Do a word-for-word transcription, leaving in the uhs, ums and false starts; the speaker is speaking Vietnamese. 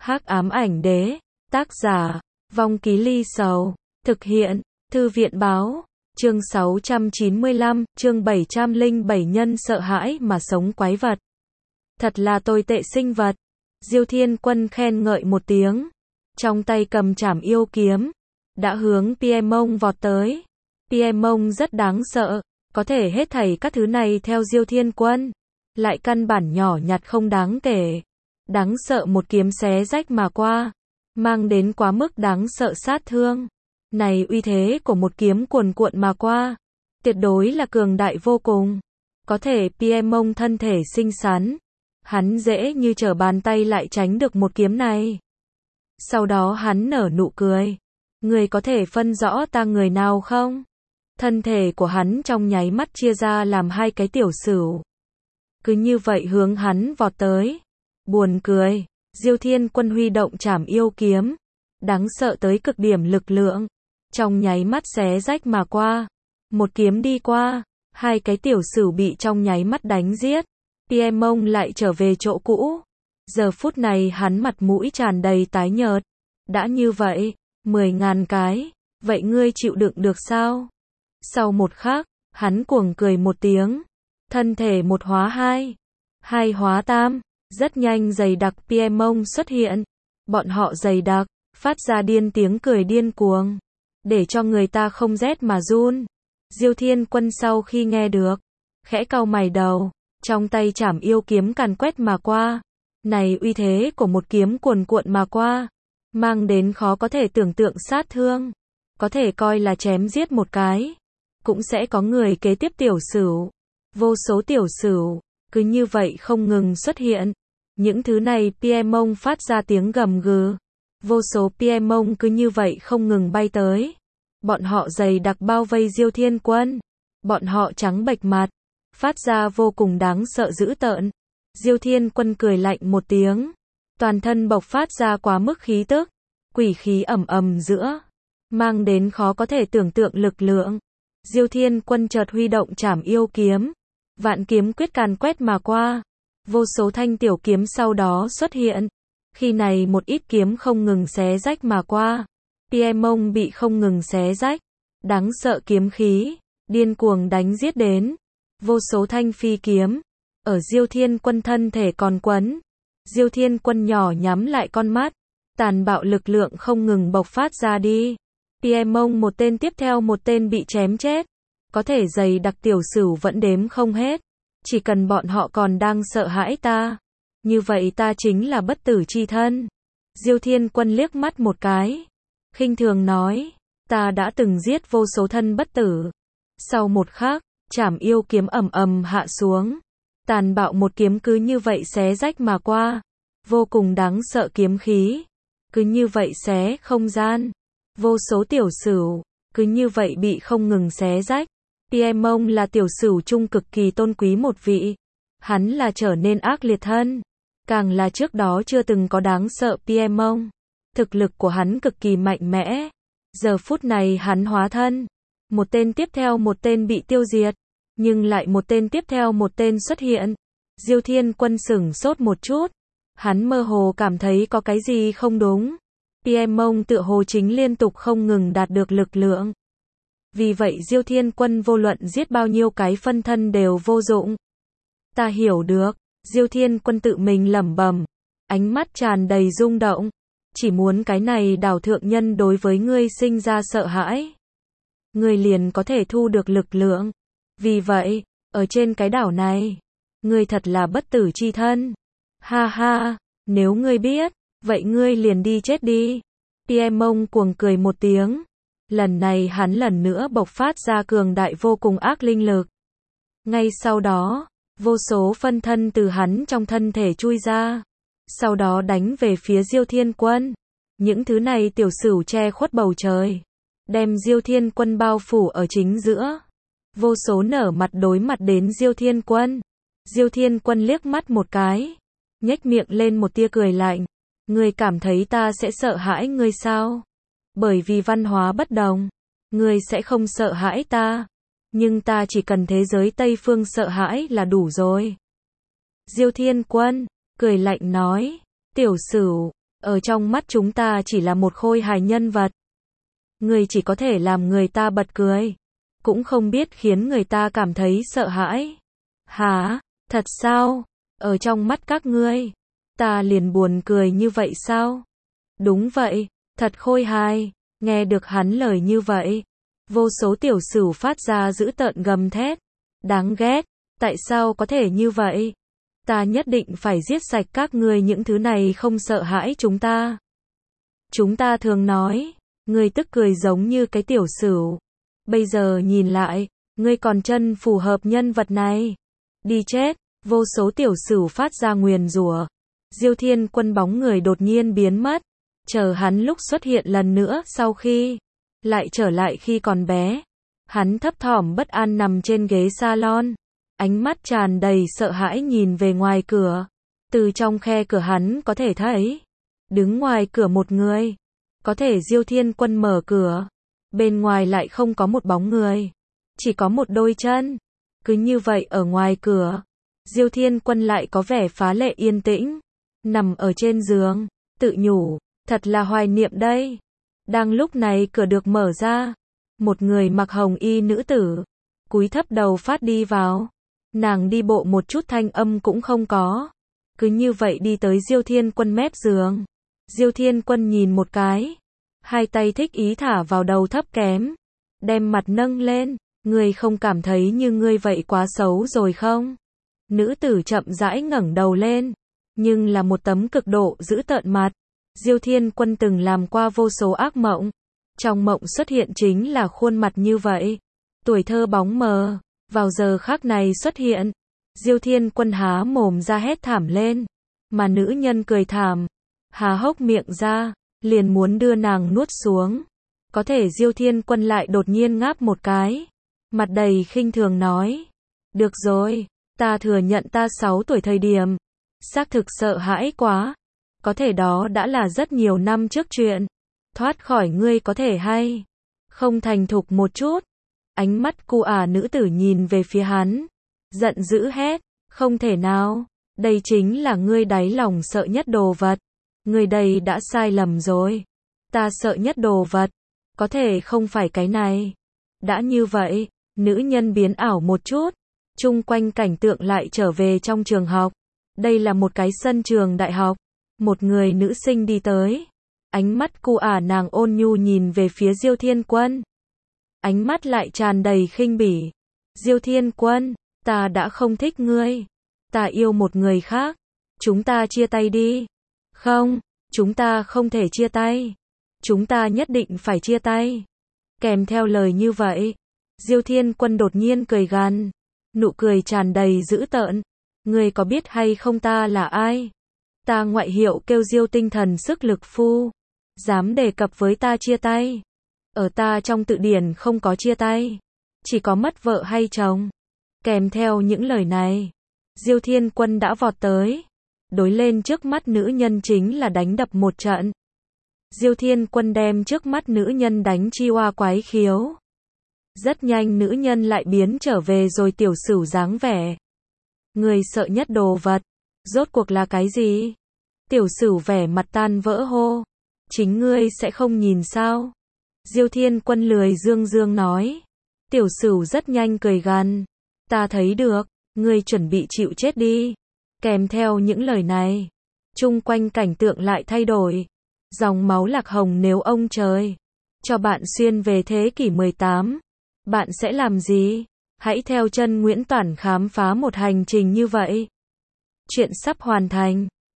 Hắc ám ảnh đế, tác giả, Vong Ký Ly Sầu, thực hiện, Thư viện báo, chương sáu trăm chín mươi lăm, chương bảy trăm lẻ bảy nhân sợ hãi mà sống quái vật. Thật là tồi tệ sinh vật. Diêu Thiên Quân khen ngợi một tiếng, trong tay cầm trảm yêu kiếm, đã hướng Piemong vọt tới. Piemong rất đáng sợ, có thể hết thảy các thứ này theo Diêu Thiên Quân, lại căn bản nhỏ nhặt không đáng kể. Đáng sợ một kiếm xé rách mà qua, mang đến quá mức đáng sợ sát thương. Này uy thế của một kiếm cuồn cuộn mà qua, tuyệt đối là cường đại vô cùng. Có thể Piemong thân thể xinh xắn, hắn dễ như trở bàn tay lại tránh được một kiếm này. Sau đó hắn nở nụ cười. Người có thể phân rõ ta người nào không? Thân thể của hắn trong nháy mắt chia ra làm hai cái tiểu sửu. Cứ như vậy hướng hắn vọt tới. Buồn cười, Diêu Thiên Quân huy động trảm yêu kiếm, đáng sợ tới cực điểm lực lượng, trong nháy mắt xé rách mà qua. Một kiếm đi qua, hai cái tiểu sửu bị trong nháy mắt đánh giết. Piemong lại trở về chỗ cũ. Giờ phút này hắn mặt mũi tràn đầy tái nhợt. Đã như vậy, mười ngàn cái, vậy ngươi chịu đựng được sao? Sau một khắc, hắn cuồng cười một tiếng, thân thể một hóa hai, hai hóa tam, rất nhanh dày đặc Piemong xuất hiện. Bọn họ dày đặc, phát ra điên tiếng cười điên cuồng, để cho người ta không rét mà run. Diêu Thiên Quân sau khi nghe được, khẽ cau mày đầu, trong tay trảm yêu kiếm càn quét mà qua. Này uy thế của một kiếm cuồn cuộn mà qua, mang đến khó có thể tưởng tượng sát thương, có thể coi là chém giết một cái, cũng sẽ có người kế tiếp tiểu sửu. Vô số tiểu sửu, cứ như vậy không ngừng xuất hiện. Những thứ này Piemong phát ra tiếng gầm gừ. Vô số Piemong cứ như vậy không ngừng bay tới. Bọn họ dày đặc bao vây Diêu Thiên Quân. Bọn họ trắng bệch mặt, phát ra vô cùng đáng sợ dữ tợn. Diêu Thiên Quân cười lạnh một tiếng, toàn thân bộc phát ra quá mức khí tức, quỷ khí ầm ầm giữa, mang đến khó có thể tưởng tượng lực lượng. Diêu Thiên Quân chợt huy động trảm yêu kiếm, vạn kiếm quyết càn quét mà qua. Vô số thanh tiểu kiếm sau đó xuất hiện. Khi này một ít kiếm không ngừng xé rách mà qua. Piemong bị không ngừng xé rách. Đáng sợ kiếm khí, điên cuồng đánh giết đến. Vô số thanh phi kiếm, ở Diêu Thiên Quân thân thể còn quấn. Diêu Thiên Quân nhỏ nhắm lại con mắt, tàn bạo lực lượng không ngừng bộc phát ra đi. Piemong một tên tiếp theo một tên bị chém chết. Có thể dày đặc tiểu sửu vẫn đếm không hết. Chỉ cần bọn họ còn đang sợ hãi ta, như vậy ta chính là bất tử chi thân. Diêu Thiên Quân liếc mắt một cái, khinh thường nói, ta đã từng giết vô số thân bất tử. Sau một khắc, trảm yêu kiếm ầm ầm hạ xuống, tàn bạo một kiếm cứ như vậy xé rách mà qua. Vô cùng đáng sợ kiếm khí, cứ như vậy xé không gian. Vô số tiểu sửu, cứ như vậy bị không ngừng xé rách. Piemong là tiểu sửu trung cực kỳ tôn quý một vị. Hắn là trở nên ác liệt thân. Càng là trước đó chưa từng có đáng sợ Piemong. Thực lực của hắn cực kỳ mạnh mẽ. Giờ phút này hắn hóa thân. Một tên tiếp theo một tên bị tiêu diệt. Nhưng lại một tên tiếp theo một tên xuất hiện. Diêu Thiên Quân sửng sốt một chút. Hắn mơ hồ cảm thấy có cái gì không đúng. Piemong tựa hồ chính liên tục không ngừng đạt được lực lượng. Vì vậy Diêu Thiên Quân vô luận giết bao nhiêu cái phân thân đều vô dụng. Ta hiểu được, Diêu Thiên Quân tự mình lẩm bẩm, ánh mắt tràn đầy rung động. Chỉ muốn cái này đảo thượng nhân đối với ngươi sinh ra sợ hãi, ngươi liền có thể thu được lực lượng. Vì vậy, ở trên cái đảo này, ngươi thật là bất tử chi thân. Ha ha, nếu ngươi biết, vậy ngươi liền đi chết đi. Piemong cuồng cười một tiếng. Lần này hắn lần nữa bộc phát ra cường đại vô cùng ác linh lực. Ngay sau đó, vô số phân thân từ hắn trong thân thể chui ra. Sau đó đánh về phía Diêu Thiên Quân. Những thứ này tiểu sửu che khuất bầu trời, đem Diêu Thiên Quân bao phủ ở chính giữa. Vô số nở mặt đối mặt đến Diêu Thiên Quân. Diêu Thiên Quân liếc mắt một cái, nhếch miệng lên một tia cười lạnh. Ngươi cảm thấy ta sẽ sợ hãi ngươi sao? Bởi vì văn hóa bất đồng, ngươi sẽ không sợ hãi ta. Nhưng ta chỉ cần thế giới Tây Phương sợ hãi là đủ rồi. Diêu Thiên Quân cười lạnh nói, tiểu sửu, Ở trong mắt chúng ta chỉ là một khôi hài nhân vật. Ngươi chỉ có thể làm người ta bật cười, cũng không biết khiến người ta cảm thấy sợ hãi. Hả? Thật sao? Ở trong mắt các ngươi, ta liền buồn cười như vậy sao? Đúng vậy, thật khôi hài. Nghe được hắn lời như vậy, vô số tiểu sửu phát ra dữ tợn gầm thét. Đáng ghét, tại sao có thể như vậy? Ta nhất định phải giết sạch các ngươi những thứ này không sợ hãi chúng ta. Chúng ta thường nói, ngươi tức cười giống như cái tiểu sửu. Bây giờ nhìn lại, ngươi còn chân phù hợp nhân vật này. Đi chết, vô số tiểu sửu phát ra nguyền rủa. Diêu Thiên Quân bóng người đột nhiên biến mất. Chờ hắn lúc xuất hiện lần nữa sau khi lại trở lại khi còn bé. Hắn thấp thỏm bất an nằm trên ghế salon. Ánh mắt tràn đầy sợ hãi nhìn về ngoài cửa. Từ trong khe cửa hắn có thể thấy. Đứng ngoài cửa một người. Có thể Diêu Thiên Quân mở cửa. Bên ngoài lại không có một bóng người. Chỉ có một đôi chân. Cứ như vậy ở ngoài cửa. Diêu Thiên Quân lại có vẻ phá lệ yên tĩnh. Nằm ở trên giường. Tự nhủ. Thật là hoài niệm đây. Đang lúc này cửa được mở ra. Một người mặc hồng y nữ tử. Cúi thấp đầu phát đi vào. Nàng đi bộ một chút thanh âm cũng không có. Cứ như vậy đi tới Diêu Thiên Quân mép giường. Diêu Thiên Quân nhìn một cái. Hai tay thích ý thả vào đầu thấp kém. Đem mặt nâng lên. Ngươi không cảm thấy như ngươi vậy quá xấu rồi không? Nữ tử chậm rãi ngẩng đầu lên. Nhưng là một tấm cực độ dữ tợn mặt. Diêu Thiên Quân từng làm qua vô số ác mộng. Trong mộng xuất hiện chính là khuôn mặt như vậy. Tuổi thơ bóng mờ. Vào giờ khắc này xuất hiện. Diêu Thiên Quân há mồm ra hét thảm lên. Mà nữ nhân cười thảm. Há hốc miệng ra. Liền muốn đưa nàng nuốt xuống. Có thể Diêu Thiên Quân lại đột nhiên ngáp một cái. Mặt đầy khinh thường nói. Được rồi. Ta thừa nhận ta sáu tuổi thời điểm. Xác thực sợ hãi quá. Có thể đó đã là rất nhiều năm trước chuyện. Thoát khỏi ngươi có thể hay không thành thục một chút. Ánh mắt cu ả nữ tử nhìn về phía hắn. Giận dữ hét. Không thể nào. Đây chính là ngươi đáy lòng sợ nhất đồ vật. Ngươi đây đã sai lầm rồi. Ta sợ nhất đồ vật. Có thể không phải cái này. Đã như vậy. Nữ nhân biến ảo một chút. Chung quanh cảnh tượng lại trở về trong trường học. Đây là một cái sân trường đại học. Một người nữ sinh đi tới. Ánh mắt cu ả nàng ôn nhu nhìn về phía Diêu Thiên Quân. Ánh mắt lại tràn đầy khinh bỉ. Diêu Thiên Quân, ta đã không thích ngươi. Ta yêu một người khác. Chúng ta chia tay đi. Không, chúng ta không thể chia tay. Chúng ta nhất định phải chia tay. Kèm theo lời như vậy, Diêu Thiên Quân đột nhiên cười gằn. Nụ cười tràn đầy dữ tợn. Ngươi có biết hay không ta là ai? Ta ngoại hiệu kêu Diêu tinh thần sức lực phu. Dám đề cập với ta chia tay. Ở ta trong tự điển không có chia tay. Chỉ có mất vợ hay chồng. Kèm theo những lời này, Diêu Thiên Quân đã vọt tới. Đối lên trước mắt nữ nhân chính là đánh đập một trận. Diêu Thiên Quân đem trước mắt nữ nhân đánh chi oa quái khiếu. Rất nhanh nữ nhân lại biến trở về rồi tiểu sửu dáng vẻ. Người sợ nhất đồ vật. Rốt cuộc là cái gì? Tiểu sửu vẻ mặt tan vỡ hô. Chính ngươi sẽ không nhìn sao? Diêu Thiên Quân lười dương dương nói. Tiểu sửu rất nhanh cười gằn. Ta thấy được, ngươi chuẩn bị chịu chết đi. Kèm theo những lời này, chung quanh cảnh tượng lại thay đổi. Dòng máu lạc hồng nếu ông trời cho bạn xuyên về thế kỷ mười tám, bạn sẽ làm gì? Hãy theo chân Nguyễn Toản khám phá một hành trình như vậy. Chuyện sắp hoàn thành.